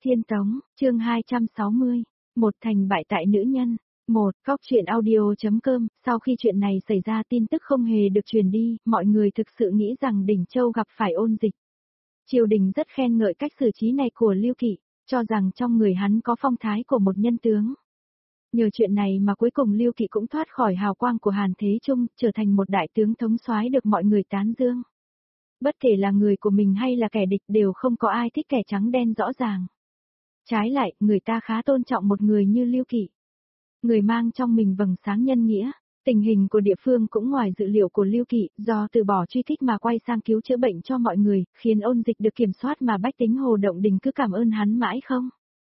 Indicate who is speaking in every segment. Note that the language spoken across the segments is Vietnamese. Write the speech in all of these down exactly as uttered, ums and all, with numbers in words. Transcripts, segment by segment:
Speaker 1: Thiên Tống, chương hai trăm sáu mươi, một thành bại tại nữ nhân. Một, Cóc truyện audio.com, sau khi chuyện này xảy ra tin tức không hề được truyền đi, mọi người thực sự nghĩ rằng Đỉnh Châu gặp phải ôn dịch. Triều đình rất khen ngợi cách xử trí này của Lưu Kỵ, cho rằng trong người hắn có phong thái của một nhân tướng. Nhờ chuyện này mà cuối cùng Lưu Kỵ cũng thoát khỏi hào quang của Hàn Thế Trung, trở thành một đại tướng thống soái được mọi người tán dương. Bất kể là người của mình hay là kẻ địch đều không có ai thích kẻ trắng đen rõ ràng. Trái lại, người ta khá tôn trọng một người như Lưu Kỵ. Người mang trong mình vầng sáng nhân nghĩa, tình hình của địa phương cũng ngoài dự liệu của Lưu Kỵ, do từ bỏ truy kích mà quay sang cứu chữa bệnh cho mọi người, khiến ôn dịch được kiểm soát mà bách tính Hồ Động Đình cứ cảm ơn hắn mãi không.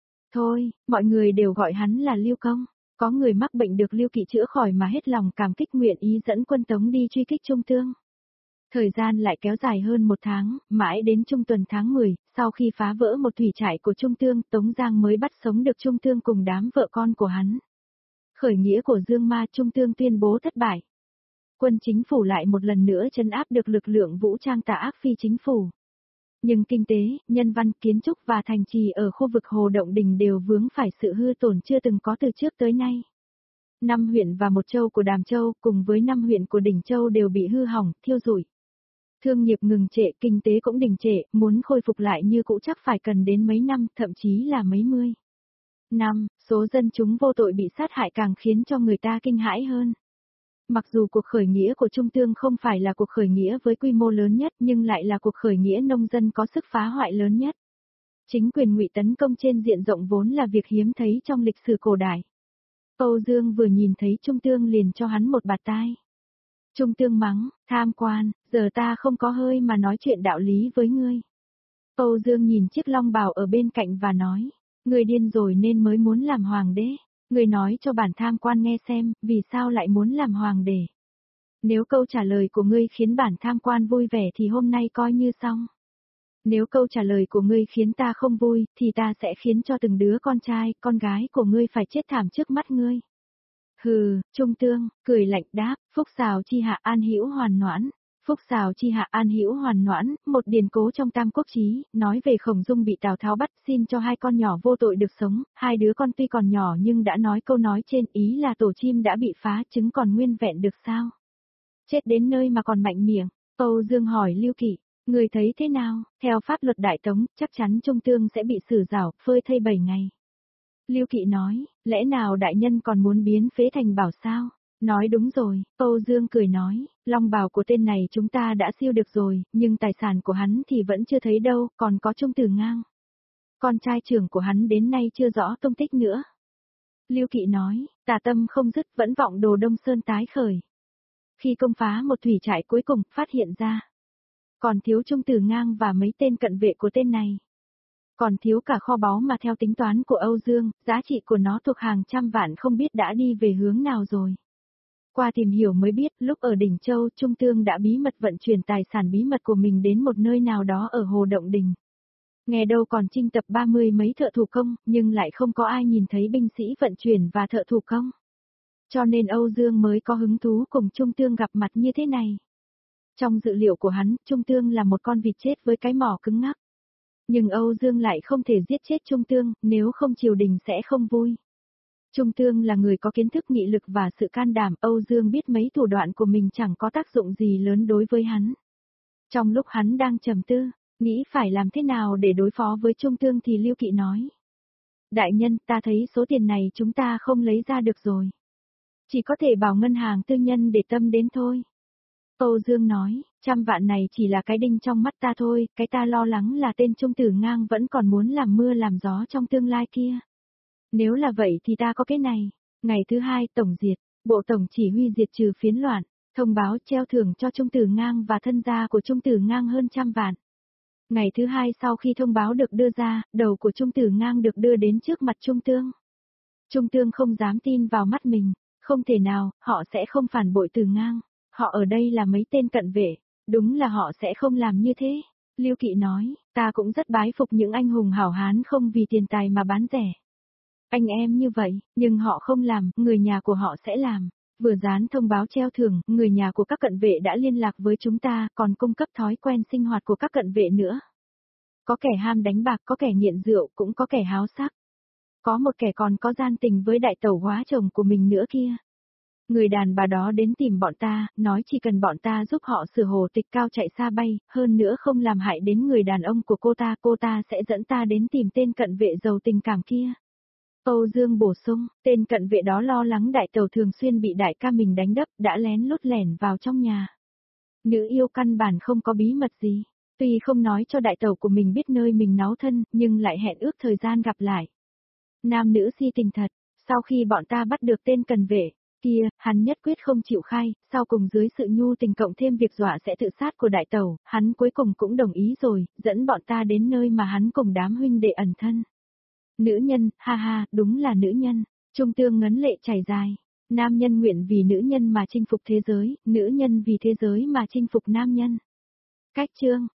Speaker 1: Thôi, mọi người đều gọi hắn là Lưu Công, có người mắc bệnh được Lưu Kỵ chữa khỏi mà hết lòng cảm kích nguyện ý dẫn quân Tống đi truy kích Trung Tương. Thời gian lại kéo dài hơn một tháng, mãi đến trung tuần tháng mười, sau khi phá vỡ một thủy trại của Trung Tương, Tống Giang mới bắt sống được Trung Tương cùng đám vợ con của hắn. Khởi nghĩa của Dương Ma, Trung Tương tuyên bố thất bại. Quân chính phủ lại một lần nữa trấn áp được lực lượng vũ trang tà ác phi chính phủ. Nhưng kinh tế, nhân văn, kiến trúc và thành trì ở khu vực Hồ Động Đình đều vướng phải sự hư tổn chưa từng có từ trước tới nay. Năm huyện và một châu của Đàm Châu cùng với năm huyện của Đỉnh Châu đều bị hư hỏng, thiêu rụi. Thương nghiệp ngừng trệ, kinh tế cũng đình trệ, muốn khôi phục lại như cũ chắc phải cần đến mấy năm, thậm chí là mấy mươi năm, số dân chúng vô tội bị sát hại càng khiến cho người ta kinh hãi hơn. Mặc dù cuộc khởi nghĩa của Trung Tương không phải là cuộc khởi nghĩa với quy mô lớn nhất nhưng lại là cuộc khởi nghĩa nông dân có sức phá hoại lớn nhất. Chính quyền Ngụy tấn công trên diện rộng vốn là việc hiếm thấy trong lịch sử cổ đại. Âu Dương vừa nhìn thấy Trung Tương liền cho hắn một bạt tai. Trung Tương mắng, tham quan, giờ ta không có hơi mà nói chuyện đạo lý với ngươi. Âu Dương nhìn chiếc long bào ở bên cạnh và nói, ngươi điên rồi nên mới muốn làm hoàng đế. Ngươi nói cho bản tham quan nghe xem, vì sao lại muốn làm hoàng đế. Nếu câu trả lời của ngươi khiến bản tham quan vui vẻ thì hôm nay coi như xong. Nếu câu trả lời của ngươi khiến ta không vui, thì ta sẽ khiến cho từng đứa con trai, con gái của ngươi phải chết thảm trước mắt ngươi. Hừ, Trung Tương, cười lạnh đáp, phúc xào chi hạ an hữu hoàn noãn. Phúc xào chi hạ an hữu hoàn noãn, một điển cố trong Tam Quốc Chí, nói về Khổng Dung bị Tào Tháo bắt xin cho hai con nhỏ vô tội được sống, hai đứa con tuy còn nhỏ nhưng đã nói câu nói trên ý là tổ chim đã bị phá trứng còn nguyên vẹn được sao. Chết đến nơi mà còn mạnh miệng, Âu Dương hỏi Lưu Kỵ, người thấy thế nào, theo pháp luật Đại Tống, chắc chắn Trung Tương sẽ bị xử giảo, phơi thây bảy ngày. Lưu Kỵ nói, lẽ nào đại nhân còn muốn biến phế thành bảo sao? Nói đúng rồi, Âu Dương cười nói, long bào của tên này chúng ta đã siêu được rồi, nhưng tài sản của hắn thì vẫn chưa thấy đâu, còn có Trung Tử Ngang. Con trai trưởng của hắn đến nay chưa rõ tung tích nữa. Lưu Kỵ nói, tà tâm không dứt vẫn vọng đồ Đông Sơn tái khởi. Khi công phá một thủy trại cuối cùng, phát hiện ra. Còn thiếu Trung Tử Ngang và mấy tên cận vệ của tên này. Còn thiếu cả kho báu mà theo tính toán của Âu Dương, giá trị của nó thuộc hàng trăm vạn không biết đã đi về hướng nào rồi. Qua tìm hiểu mới biết, lúc ở Đỉnh Châu, Trung Tương đã bí mật vận chuyển tài sản bí mật của mình đến một nơi nào đó ở Hồ Động Đình. Nghe đâu còn trinh tập ba mươi mấy thợ thủ công, nhưng lại không có ai nhìn thấy binh sĩ vận chuyển và thợ thủ công. Cho nên Âu Dương mới có hứng thú cùng Trung Tương gặp mặt như thế này. Trong dự liệu của hắn, Trung Tương là một con vịt chết với cái mỏ cứng ngắc. Nhưng Âu Dương lại không thể giết chết Trung Tương, nếu không triều đình sẽ không vui. Trung Tương là người có kiến thức nghị lực và sự can đảm, Âu Dương biết mấy thủ đoạn của mình chẳng có tác dụng gì lớn đối với hắn. Trong lúc hắn đang trầm tư, nghĩ phải làm thế nào để đối phó với Trung Tương thì Lưu Kỵ nói. Đại nhân, ta thấy số tiền này chúng ta không lấy ra được rồi. Chỉ có thể bảo ngân hàng tư nhân để tâm đến thôi. Âu Dương nói, trăm vạn này chỉ là cái đinh trong mắt ta thôi, cái ta lo lắng là tên Trung Tử Ngang vẫn còn muốn làm mưa làm gió trong tương lai kia. Nếu là vậy thì ta có cái này. Ngày thứ hai tổng diệt, bộ tổng chỉ huy diệt trừ phiến loạn, thông báo treo thưởng cho Trung Tử Ngang và thân gia của Trung Tử Ngang hơn trăm vạn. Ngày thứ hai sau khi thông báo được đưa ra, đầu của Trung Tử Ngang được đưa đến trước mặt Trung Tương. Trung Tương không dám tin vào mắt mình, không thể nào, họ sẽ không phản bội Tử Ngang. Họ ở đây là mấy tên cận vệ, đúng là họ sẽ không làm như thế. Lưu Kỵ nói, ta cũng rất bái phục những anh hùng hảo hán không vì tiền tài mà bán rẻ. Anh em như vậy, nhưng họ không làm, người nhà của họ sẽ làm. Vừa dán thông báo treo thưởng, người nhà của các cận vệ đã liên lạc với chúng ta, còn cung cấp thói quen sinh hoạt của các cận vệ nữa. Có kẻ ham đánh bạc, có kẻ nghiện rượu, cũng có kẻ háo sắc. Có một kẻ còn có gian tình với đại tẩu hóa chồng của mình nữa kia. Người đàn bà đó đến tìm bọn ta, nói chỉ cần bọn ta giúp họ sửa hồ tịch cao chạy xa bay, hơn nữa không làm hại đến người đàn ông của cô ta, cô ta sẽ dẫn ta đến tìm tên cận vệ giàu tình cảm kia. Âu Dương bổ sung, tên cận vệ đó lo lắng đại tẩu thường xuyên bị đại ca mình đánh đập, đã lén lút lẻn vào trong nhà. Nữ yêu căn bản không có bí mật gì, tuy không nói cho đại tẩu của mình biết nơi mình náu thân, nhưng lại hẹn ước thời gian gặp lại. Nam nữ si tình thật, sau khi bọn ta bắt được tên cận vệ kia, hắn nhất quyết không chịu khai, sau cùng dưới sự nhu tình cộng thêm việc dọa sẽ tự sát của đại tẩu, hắn cuối cùng cũng đồng ý rồi, dẫn bọn ta đến nơi mà hắn cùng đám huynh đệ ẩn thân. Nữ nhân, ha ha, đúng là nữ nhân. Trung Tương ngấn lệ chảy dài. Nam nhân nguyện vì nữ nhân mà chinh phục thế giới, nữ nhân vì thế giới mà chinh phục nam nhân. Cách chương